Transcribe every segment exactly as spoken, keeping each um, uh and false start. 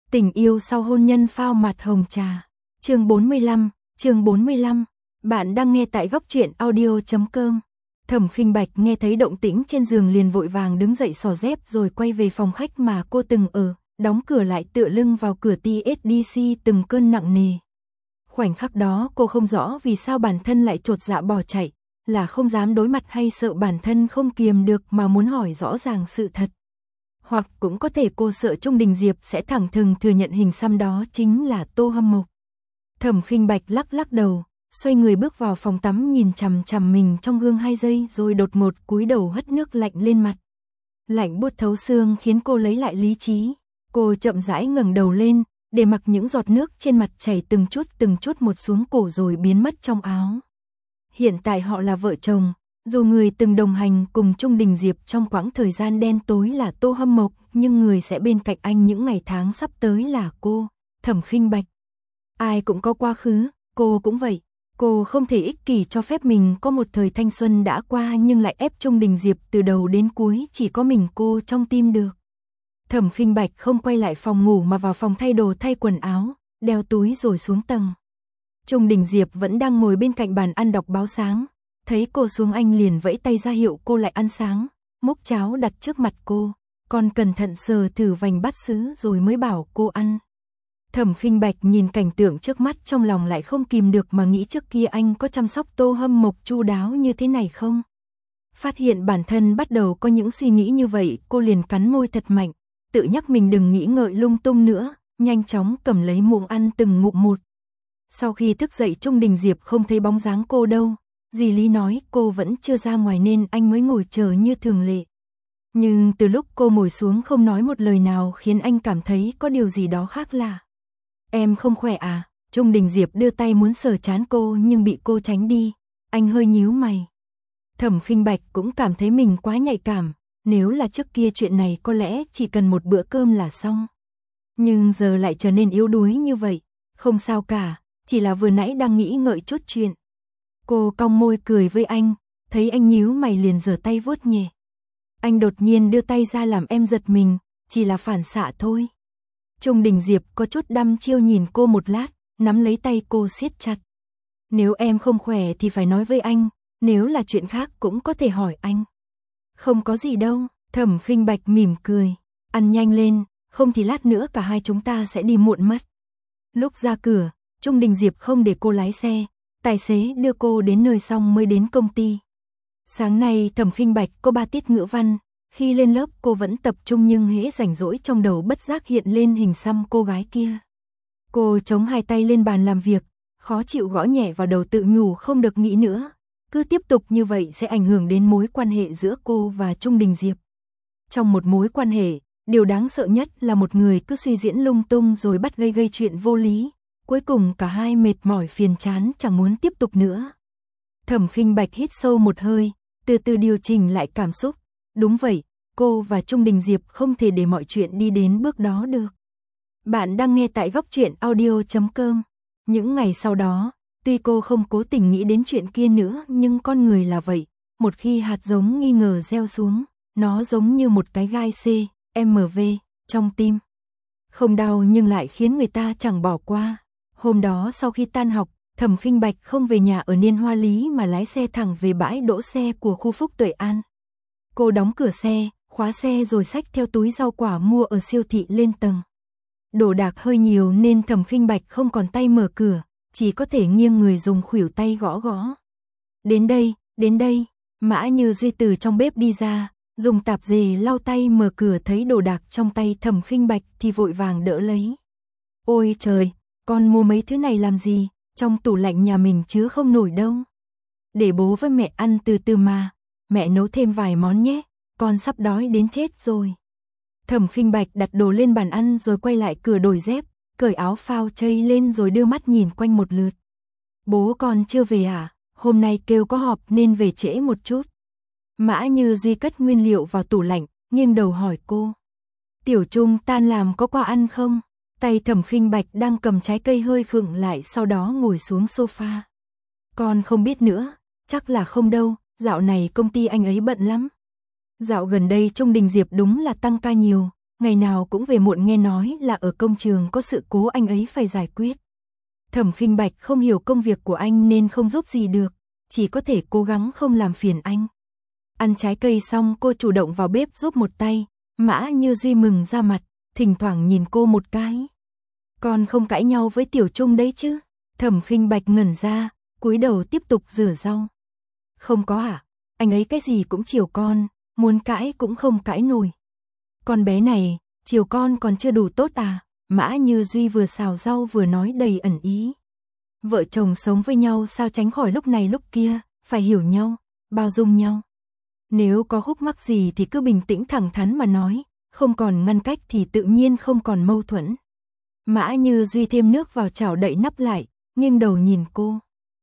Tình yêu sau hôn nhân phao mặt hồng trà. Chương bốn mươi lăm, chương bốn mươi lăm. Bạn đang nghe tại góc truyện audio chấm com. Thẩm Khinh Bạch nghe thấy động tĩnh trên giường liền vội vàng đứng dậy xỏ dép rồi quay về phòng khách mà cô từng ở, đóng cửa lại tựa lưng vào cửa tê ét đê xê từng cơn nặng nề. Khoảnh khắc đó cô không rõ vì sao bản thân lại chột dạ bỏ chạy, là không dám đối mặt hay sợ bản thân không kiềm được mà muốn hỏi rõ ràng sự thật. Hoặc cũng có thể cô sợ Trung Đình Diệp sẽ thẳng thừng thừa nhận hình xăm đó chính là Tô Hâm Mộc. Thẩm Khinh Bạch lắc lắc đầu, xoay người bước vào phòng tắm nhìn chằm chằm mình trong gương hai giây rồi đột ngột cúi đầu hất nước lạnh lên mặt. Lạnh buốt thấu xương khiến cô lấy lại lý trí. Cô chậm rãi ngẩng đầu lên, để mặc những giọt nước trên mặt chảy từng chút từng chút một xuống cổ rồi biến mất trong áo. Hiện tại họ là vợ chồng, dù người từng đồng hành cùng Trung Đình Diệp trong quãng thời gian đen tối là Tô Hâm Mộc, nhưng người sẽ bên cạnh anh những ngày tháng sắp tới là cô, Thẩm Khinh Bạch. Ai cũng có quá khứ, cô cũng vậy. Cô không thể ích kỷ cho phép mình có một thời thanh xuân đã qua nhưng lại ép Trung Đình Diệp từ đầu đến cuối chỉ có mình cô trong tim được. Thẩm Khinh Bạch không quay lại phòng ngủ mà vào phòng thay đồ thay quần áo, đeo túi rồi xuống tầng. Trung Đình Diệp vẫn đang ngồi bên cạnh bàn ăn đọc báo sáng, thấy cô xuống anh liền vẫy tay ra hiệu cô lại ăn sáng, múc cháo đặt trước mặt cô, còn cẩn thận sờ thử vành bát sứ rồi mới bảo cô ăn. Thẩm Khinh Bạch nhìn cảnh tượng trước mắt trong lòng lại không kìm được mà nghĩ trước kia anh có chăm sóc Tô Hâm Mộc chu đáo như thế này không? Phát hiện bản thân bắt đầu có những suy nghĩ như vậy, cô liền cắn môi thật mạnh, tự nhắc mình đừng nghĩ ngợi lung tung nữa, nhanh chóng cầm lấy muỗng ăn từng ngụm một. Sau khi thức dậy Trung Đình Diệp không thấy bóng dáng cô đâu, dì Lý nói cô vẫn chưa ra ngoài nên anh mới ngồi chờ như thường lệ. Nhưng từ lúc cô ngồi xuống không nói một lời nào khiến anh cảm thấy có điều gì đó khác lạ. Em không khỏe à? Trung Đình Diệp đưa tay muốn sờ trán cô nhưng bị cô tránh đi, anh hơi nhíu mày. Thẩm Khinh Bạch cũng cảm thấy mình quá nhạy cảm, nếu là trước kia chuyện này có lẽ chỉ cần một bữa cơm là xong. Nhưng giờ lại trở nên yếu đuối như vậy, không sao cả, chỉ là vừa nãy đang nghĩ ngợi chút chuyện. Cô cong môi cười với anh, thấy anh nhíu mày liền giở tay vuốt nhẹ. Anh đột nhiên đưa tay ra làm em giật mình, chỉ là phản xạ thôi. Trung Đình Diệp có chút đăm chiêu nhìn cô một lát, nắm lấy tay cô siết chặt. Nếu em không khỏe thì phải nói với anh, nếu là chuyện khác cũng có thể hỏi anh. Không có gì đâu, Thẩm Khinh Bạch mỉm cười, ăn nhanh lên, không thì lát nữa cả hai chúng ta sẽ đi muộn mất. Lúc ra cửa, Trung Đình Diệp không để cô lái xe, tài xế đưa cô đến nơi xong mới đến công ty. Sáng nay Thẩm Khinh Bạch có ba tiết ngữ văn, khi lên lớp cô vẫn tập trung nhưng hễ rảnh rỗi trong đầu bất giác hiện lên hình xăm cô gái kia. Cô chống hai tay lên bàn làm việc, khó chịu gõ nhẹ vào đầu tự nhủ không được nghĩ nữa, cứ tiếp tục như vậy sẽ ảnh hưởng đến mối quan hệ giữa cô và Trung Đình Diệp. Trong một mối quan hệ, điều đáng sợ nhất là một người cứ suy diễn lung tung rồi bắt gây gây chuyện vô lý, cuối cùng cả hai mệt mỏi phiền chán chẳng muốn tiếp tục nữa. Thẩm Khinh Bạch hít sâu một hơi, từ từ điều chỉnh lại cảm xúc. Đúng vậy, cô và Trung Đình Diệp không thể để mọi chuyện đi đến bước đó được. Bạn đang nghe tại góc truyện audio chấm com. Những ngày sau đó, tuy cô không cố tình nghĩ đến chuyện kia nữa nhưng con người là vậy. Một khi hạt giống nghi ngờ gieo xuống, nó giống như một cái gai C, M V, trong tim. Không đau nhưng lại khiến người ta chẳng bỏ qua. Hôm đó sau khi tan học, Thẩm Khinh Bạch không về nhà ở Niên Hoa Lý mà lái xe thẳng về bãi đỗ xe của khu Phúc Tuệ An. Cô đóng cửa xe, khóa xe rồi xách theo túi rau quả mua ở siêu thị lên tầng. Đồ đạc hơi nhiều nên Thẩm Khinh Bạch không còn tay mở cửa, chỉ có thể nghiêng người dùng khuỷu tay gõ gõ. Đến đây, đến đây, Mã Như Duy từ trong bếp đi ra, dùng tạp dề lau tay mở cửa thấy đồ đạc trong tay Thẩm Khinh Bạch thì vội vàng đỡ lấy. Ôi trời, con mua mấy thứ này làm gì, trong tủ lạnh nhà mình chứa không nổi đâu. Để bố với mẹ ăn từ từ mà, mẹ nấu thêm vài món nhé, con sắp đói đến chết rồi. Thẩm Khinh Bạch đặt đồ lên bàn ăn rồi quay lại cửa đổi dép, cởi áo phao chây lên rồi đưa mắt nhìn quanh một lượt. Bố con chưa về à, hôm nay kêu có họp nên về trễ một chút. Mã Như Duy cất nguyên liệu vào tủ lạnh, nghiêng đầu hỏi cô. Tiểu Trung tan làm có qua ăn không? Tay Thẩm Khinh Bạch đang cầm trái cây hơi khựng lại sau đó ngồi xuống sofa. Con không biết nữa, chắc là không đâu, dạo này công ty anh ấy bận lắm. Dạo gần đây Trung Đình Diệp đúng là tăng ca nhiều, ngày nào cũng về muộn, nghe nói là ở công trường có sự cố anh ấy phải giải quyết. Thẩm Khinh Bạch không hiểu công việc của anh nên không giúp gì được, chỉ có thể cố gắng không làm phiền anh. Ăn trái cây xong cô chủ động vào bếp giúp một tay, Mã Như Duy mừng ra mặt, thỉnh thoảng nhìn cô một cái. Con không cãi nhau với Tiểu Trung đấy chứ? Thẩm Khinh Bạch ngẩn ra, cúi đầu tiếp tục rửa rau. Không có ạ, à? Anh ấy cái gì cũng chiều con, muốn cãi cũng không cãi nổi. Con bé này, chiều con còn chưa đủ tốt à? Mã Như Duy vừa xào rau vừa nói đầy ẩn ý. Vợ chồng sống với nhau sao tránh khỏi lúc này lúc kia, phải hiểu nhau, bao dung nhau. Nếu có khúc mắc gì thì cứ bình tĩnh thẳng thắn mà nói, không còn ngăn cách thì tự nhiên không còn mâu thuẫn. Mã Như Duy thêm nước vào chảo đậy nắp lại, nghiêng đầu nhìn cô.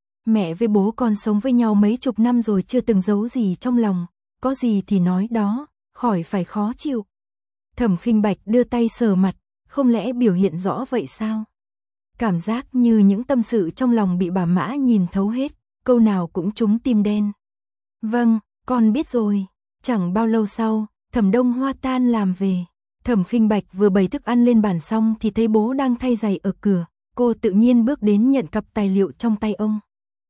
Mẹ với bố con sống với nhau mấy chục năm rồi chưa từng giấu gì trong lòng, có gì thì nói đó, khỏi phải khó chịu. Thẩm Khinh Bạch đưa tay sờ mặt, không lẽ biểu hiện rõ vậy sao? Cảm giác như những tâm sự trong lòng bị bà Mã nhìn thấu hết, câu nào cũng trúng tim đen. Vâng, con biết rồi. Chẳng bao lâu sau, Thẩm Đông Hoa tan làm về. Thẩm Khinh Bạch vừa bày thức ăn lên bàn xong thì thấy bố đang thay giày ở cửa, cô tự nhiên bước đến nhận cặp tài liệu trong tay ông.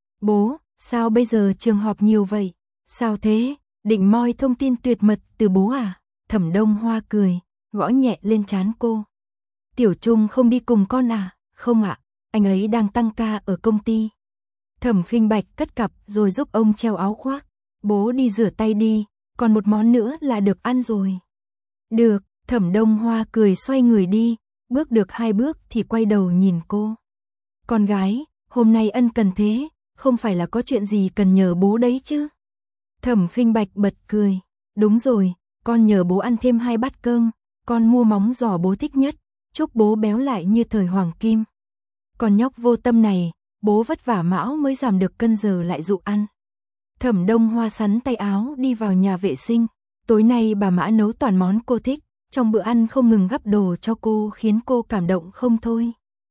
Bố, sao bây giờ trường họp nhiều vậy? Sao thế? Định moi thông tin tuyệt mật từ bố à? Thẩm Đông Hoa cười, gõ nhẹ lên trán cô. Tiểu Trung không đi cùng con à? Không ạ, anh ấy đang tăng ca ở công ty. Thẩm Khinh Bạch cất cặp rồi giúp ông treo áo khoác. Bố đi rửa tay đi, còn một món nữa là được ăn rồi. Được, Thẩm Đông Hoa cười xoay người đi, bước được hai bước thì quay đầu nhìn cô. Con gái, hôm nay ân cần thế, không phải là có chuyện gì cần nhờ bố đấy chứ? Thẩm Khinh Bạch bật cười, đúng rồi, con nhờ bố ăn thêm hai bát cơm, con mua móng giò bố thích nhất, chúc bố béo lại như thời hoàng kim. Con nhóc vô tâm này, bố vất vả mão mới giảm được cân giờ lại dụ ăn. Thẩm Đông Hoa sắn tay áo đi vào nhà vệ sinh, tối nay bà Mã nấu toàn món cô thích, trong bữa ăn không ngừng gắp đồ cho cô khiến cô cảm động không thôi.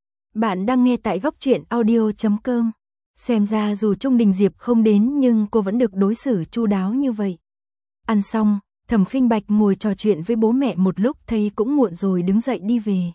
Bạn đang nghe tại góc truyện audio chấm com. Xem ra dù Trung Đình Diệp không đến nhưng cô vẫn được đối xử chu đáo như vậy. Ăn xong, Thẩm Khinh Bạch ngồi trò chuyện với bố mẹ một lúc thấy cũng muộn rồi đứng dậy đi về.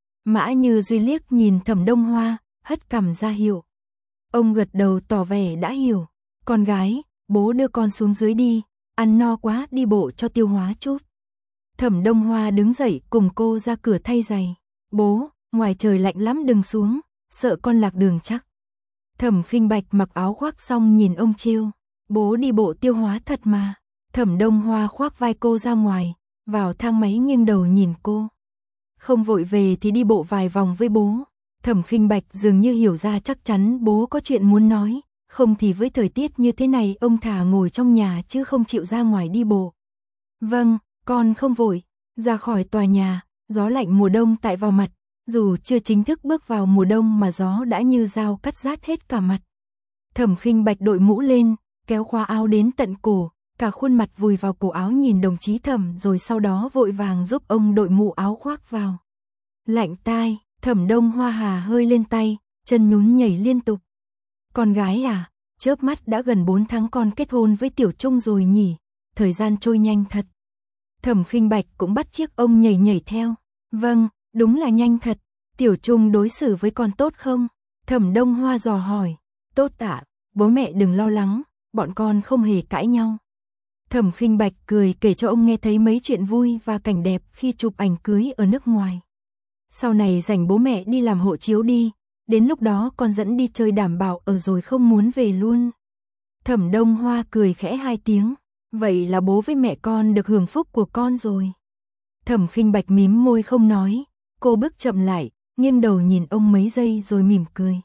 Mã Như Duy liếc nhìn Thẩm Đông Hoa, hất cằm ra hiệu. Ông gật đầu tỏ vẻ đã hiểu. Con gái, bố đưa con xuống dưới đi, ăn no quá đi bộ cho tiêu hóa chút. Thẩm Đông Hoa đứng dậy cùng cô ra cửa thay giày. Bố, ngoài trời lạnh lắm đừng xuống, sợ con lạc đường chắc. Thẩm Khinh Bạch mặc áo khoác xong nhìn ông trêu. Bố đi bộ tiêu hóa thật mà. Thẩm Đông Hoa khoác vai cô ra ngoài, vào thang máy nghiêng đầu nhìn cô. Không vội về thì đi bộ vài vòng với bố. Thẩm Khinh Bạch dường như hiểu ra chắc chắn bố có chuyện muốn nói, không thì với thời tiết như thế này ông thà ngồi trong nhà chứ không chịu ra ngoài đi bộ. Vâng, con không vội. Ra khỏi tòa nhà, gió lạnh mùa đông tại vào mặt, dù chưa chính thức bước vào mùa đông mà gió đã như dao cắt rát hết cả mặt. Thẩm Khinh Bạch đội mũ lên, kéo khóa áo đến tận cổ, cả khuôn mặt vùi vào cổ áo nhìn đồng chí Thẩm rồi sau đó vội vàng giúp ông đội mũ áo khoác vào. Lạnh tai, Thẩm Đông Hoa hà hơi lên tay, chân nhún nhảy liên tục. Con gái à, chớp mắt đã gần bốn tháng con kết hôn với Tiểu Trung rồi nhỉ, thời gian trôi nhanh thật. Thẩm Khinh Bạch cũng bắt chiếc ông nhảy nhảy theo. Vâng, đúng là nhanh thật. Tiểu Trung đối xử với con tốt không? Thẩm Đông Hoa dò hỏi. Tốt ạ, bố mẹ đừng lo lắng, bọn con không hề cãi nhau. Thẩm Khinh Bạch cười kể cho ông nghe thấy mấy chuyện vui và cảnh đẹp khi chụp ảnh cưới ở nước ngoài. Sau này rảnh bố mẹ đi làm hộ chiếu đi, đến lúc đó con dẫn đi chơi đảm bảo ở rồi không muốn về luôn. Thẩm Đông Hoa cười khẽ hai tiếng. Vậy là bố với mẹ con được hưởng phúc của con rồi. Thẩm Khinh Bạch mím môi không nói, cô bước chậm lại, nghiêng đầu nhìn ông mấy giây rồi mỉm cười.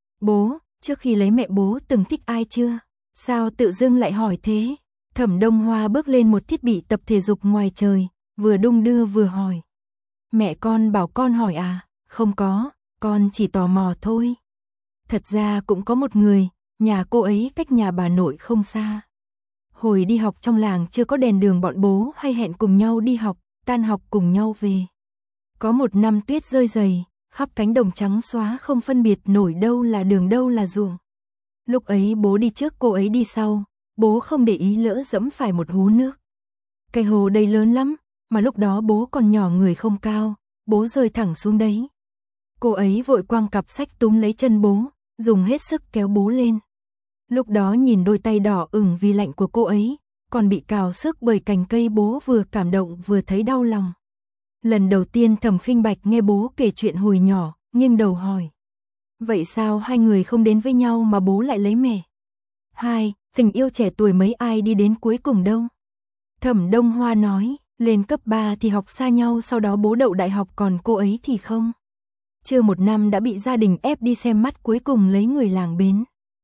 Bố, trước khi lấy mẹ bố từng thích ai chưa? Sao tự dưng lại hỏi thế? Thẩm Đông Hoa bước lên một thiết bị tập thể dục ngoài trời, vừa đung đưa vừa hỏi. Mẹ con bảo con hỏi à? Không có, con chỉ tò mò thôi. Thật ra cũng có một người, nhà cô ấy cách nhà bà nội không xa. Hồi đi học trong làng chưa có đèn đường bọn bố hay hẹn cùng nhau đi học, tan học cùng nhau về. Có một năm tuyết rơi dày, khắp cánh đồng trắng xóa không phân biệt nổi đâu là đường đâu là ruộng. Lúc ấy bố đi trước cô ấy đi sau, bố không để ý lỡ dẫm phải một hố nước. Cái hồ đây lớn lắm, mà lúc đó bố còn nhỏ người không cao, bố rơi thẳng xuống đấy. Cô ấy vội quăng cặp sách túm lấy chân bố, dùng hết sức kéo bố lên. Lúc đó nhìn đôi tay đỏ ửng vì lạnh của cô ấy, còn bị cào xước bởi cành cây, bố vừa cảm động vừa thấy đau lòng. Lần đầu tiên Thẩm Khinh Bạch nghe bố kể chuyện hồi nhỏ, nghiêng đầu hỏi. Vậy sao hai người không đến với nhau mà bố lại lấy mẹ? Hai, tình yêu trẻ tuổi mấy ai đi đến cuối cùng đâu? Thẩm Đông Hoa nói, lên cấp ba thì học xa nhau, sau đó bố đậu đại học, còn cô ấy thì không. Chưa một năm đã bị gia đình ép đi xem mắt, cuối cùng lấy người làng bến.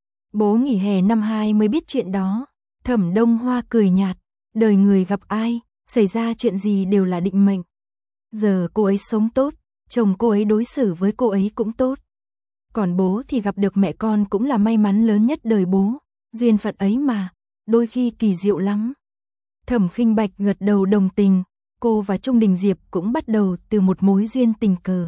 Bố nghỉ hè năm hai mới biết chuyện đó. Thẩm Đông Hoa cười nhạt, đời người gặp ai, xảy ra chuyện gì đều là định mệnh. Giờ cô ấy sống tốt, chồng cô ấy đối xử với cô ấy cũng tốt. Còn bố thì gặp được mẹ con cũng là may mắn lớn nhất đời bố, duyên phận ấy mà, đôi khi kỳ diệu lắm. Thẩm Khinh Bạch gật đầu đồng tình, cô và Trung Đình Diệp cũng bắt đầu từ một mối duyên tình cờ.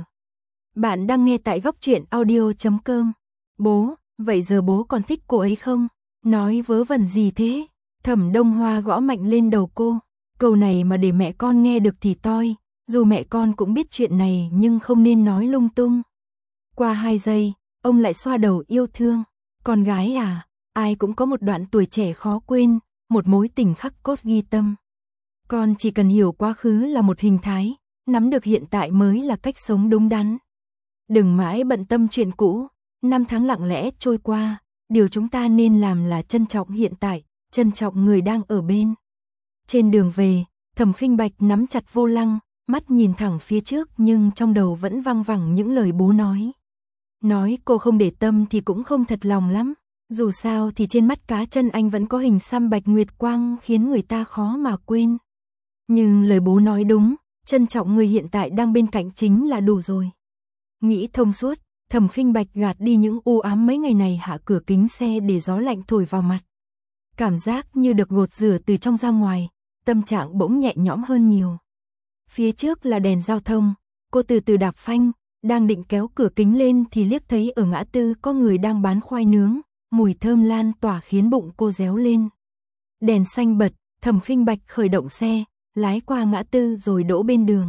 Bạn đang nghe tại góc truyện audio chấm com. Bố, vậy giờ bố còn thích cô ấy không? Nói vớ vẩn gì thế? Thẩm Đông Hoa gõ mạnh lên đầu cô. Câu này mà để mẹ con nghe được thì toi, dù mẹ con cũng biết chuyện này nhưng không nên nói lung tung. Qua hai giây, ông lại xoa đầu yêu thương. Con gái à, ai cũng có một đoạn tuổi trẻ khó quên, một mối tình khắc cốt ghi tâm. Con chỉ cần hiểu quá khứ là một hình thái, nắm được hiện tại mới là cách sống đúng đắn. Đừng mãi bận tâm chuyện cũ, năm tháng lặng lẽ trôi qua, điều chúng ta nên làm là trân trọng hiện tại, trân trọng người đang ở bên. Trên đường về, Thẩm Khinh Bạch nắm chặt vô lăng, mắt nhìn thẳng phía trước nhưng trong đầu vẫn văng vẳng những lời bố nói. Nói cô không để tâm thì cũng không thật lòng lắm, dù sao thì trên mắt cá chân anh vẫn có hình xăm bạch nguyệt quang khiến người ta khó mà quên. Nhưng lời bố nói đúng, trân trọng người hiện tại đang bên cạnh chính là đủ rồi. Nghĩ thông suốt, Thẩm Khinh Bạch gạt đi những u ám mấy ngày này, hạ cửa kính xe để gió lạnh thổi vào mặt. Cảm giác như được gột rửa từ trong ra ngoài, tâm trạng bỗng nhẹ nhõm hơn nhiều. Phía trước là đèn giao thông, cô từ từ đạp phanh, đang định kéo cửa kính lên thì liếc thấy ở ngã tư có người đang bán khoai nướng, mùi thơm lan tỏa khiến bụng cô réo lên. Đèn xanh bật, Thẩm Khinh Bạch khởi động xe, lái qua ngã tư rồi đỗ bên đường.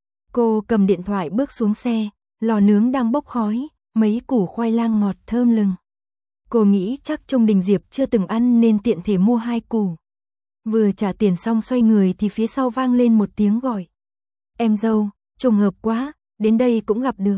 Cô cầm điện thoại bước xuống xe, lò nướng đang bốc khói, mấy củ khoai lang ngọt thơm lừng. Cô nghĩ chắc Trung Đình Diệp chưa từng ăn nên tiện thể mua hai củ. Vừa trả tiền xong xoay người thì phía sau vang lên một tiếng gọi. Em dâu, trùng hợp quá, đến đây cũng gặp được.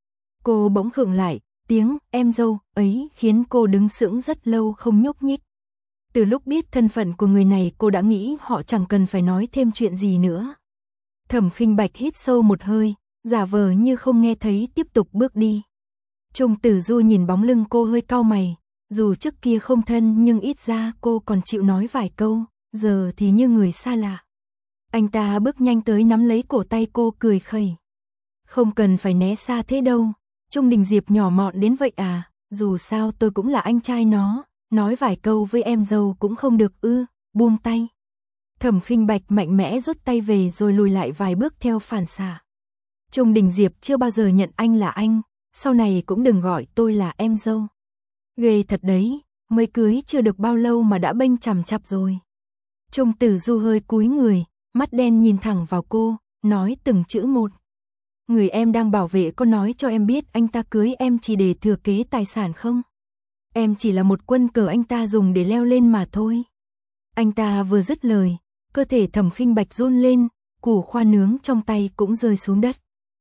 Cô bỗng khựng lại, tiếng em dâu ấy khiến cô đứng sững rất lâu không nhúc nhích. Từ lúc biết thân phận của người này cô đã nghĩ họ chẳng cần phải nói thêm chuyện gì nữa. Thẩm Khinh Bạch hít sâu một hơi, giả vờ như không nghe thấy tiếp tục bước đi. Trung Tử Du nhìn bóng lưng cô hơi cau mày, dù trước kia không thân nhưng ít ra cô còn chịu nói vài câu, giờ thì như người xa lạ. Anh ta bước nhanh tới nắm lấy cổ tay cô cười khẩy. Không cần phải né xa thế đâu, Trung Đình Diệp nhỏ mọn đến vậy à, dù sao tôi cũng là anh trai nó, nói vài câu với em dâu cũng không được ư, buông tay. Thẩm Khinh Bạch mạnh mẽ rút tay về rồi lùi lại vài bước theo phản xạ. Trung Đình Diệp chưa bao giờ nhận anh là anh, sau này cũng đừng gọi tôi là em dâu. Ghê thật đấy, mới cưới chưa được bao lâu mà đã bênh chằm chặp rồi. Trung Tử Du hơi cúi người, mắt đen nhìn thẳng vào cô, nói từng chữ một. Người em đang bảo vệ có nói cho em biết anh ta cưới em chỉ để thừa kế tài sản không? Em chỉ là một quân cờ anh ta dùng để leo lên mà thôi. Anh ta vừa dứt lời, cơ thể Thẩm Khinh Bạch run lên, củ khoa nướng trong tay cũng rơi xuống đất.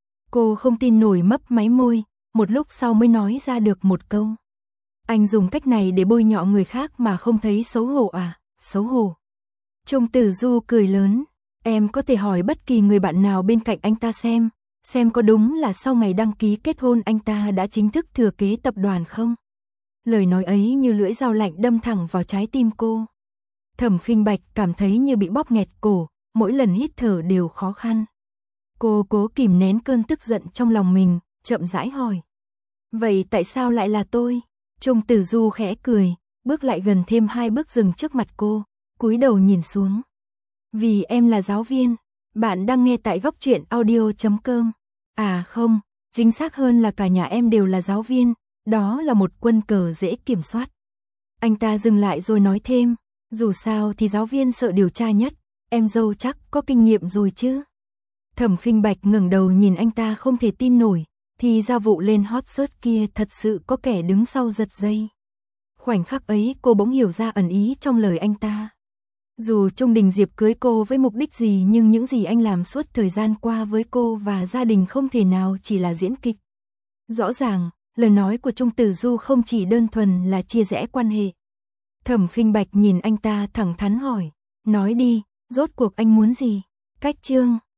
Cô không tin nổi mấp máy môi, một lúc sau mới nói ra được một câu. Anh dùng cách này để bôi nhọ người khác mà không thấy xấu hổ à? Xấu hổ. Trung Tử Du cười lớn, em có thể hỏi bất kỳ người bạn nào bên cạnh anh ta xem, xem có đúng là sau ngày đăng ký kết hôn anh ta đã chính thức thừa kế tập đoàn không? Lời nói ấy như lưỡi dao lạnh đâm thẳng vào trái tim cô. Thẩm Khinh Bạch cảm thấy như bị bóp nghẹt cổ, mỗi lần hít thở đều khó khăn. Cô cố kìm nén cơn tức giận trong lòng mình, chậm rãi hỏi. Vậy tại sao lại là tôi? Trung Tử Du khẽ cười, bước lại gần thêm hai bước dừng trước mặt cô, cúi đầu nhìn xuống. Vì em là giáo viên, bạn đang nghe tại góc truyện audio chấm com. À không, chính xác hơn là cả nhà em đều là giáo viên, đó là một quân cờ dễ kiểm soát. Anh ta dừng lại rồi nói thêm, dù sao thì giáo viên sợ điều tra nhất, em dâu chắc có kinh nghiệm rồi chứ. Thẩm Khinh Bạch ngẩng đầu nhìn anh ta không thể tin nổi, thì ra vụ lên hot search kia thật sự có kẻ đứng sau giật dây. Khoảnh khắc ấy cô bỗng hiểu ra ẩn ý trong lời anh ta. Dù Trung Đình Diệp cưới cô với mục đích gì nhưng những gì anh làm suốt thời gian qua với cô và gia đình không thể nào chỉ là diễn kịch. Rõ ràng, lời nói của Trung Tử Du không chỉ đơn thuần là chia rẽ quan hệ. Thẩm Khinh Bạch nhìn anh ta thẳng thắn hỏi, nói đi, rốt cuộc anh muốn gì? Cách chương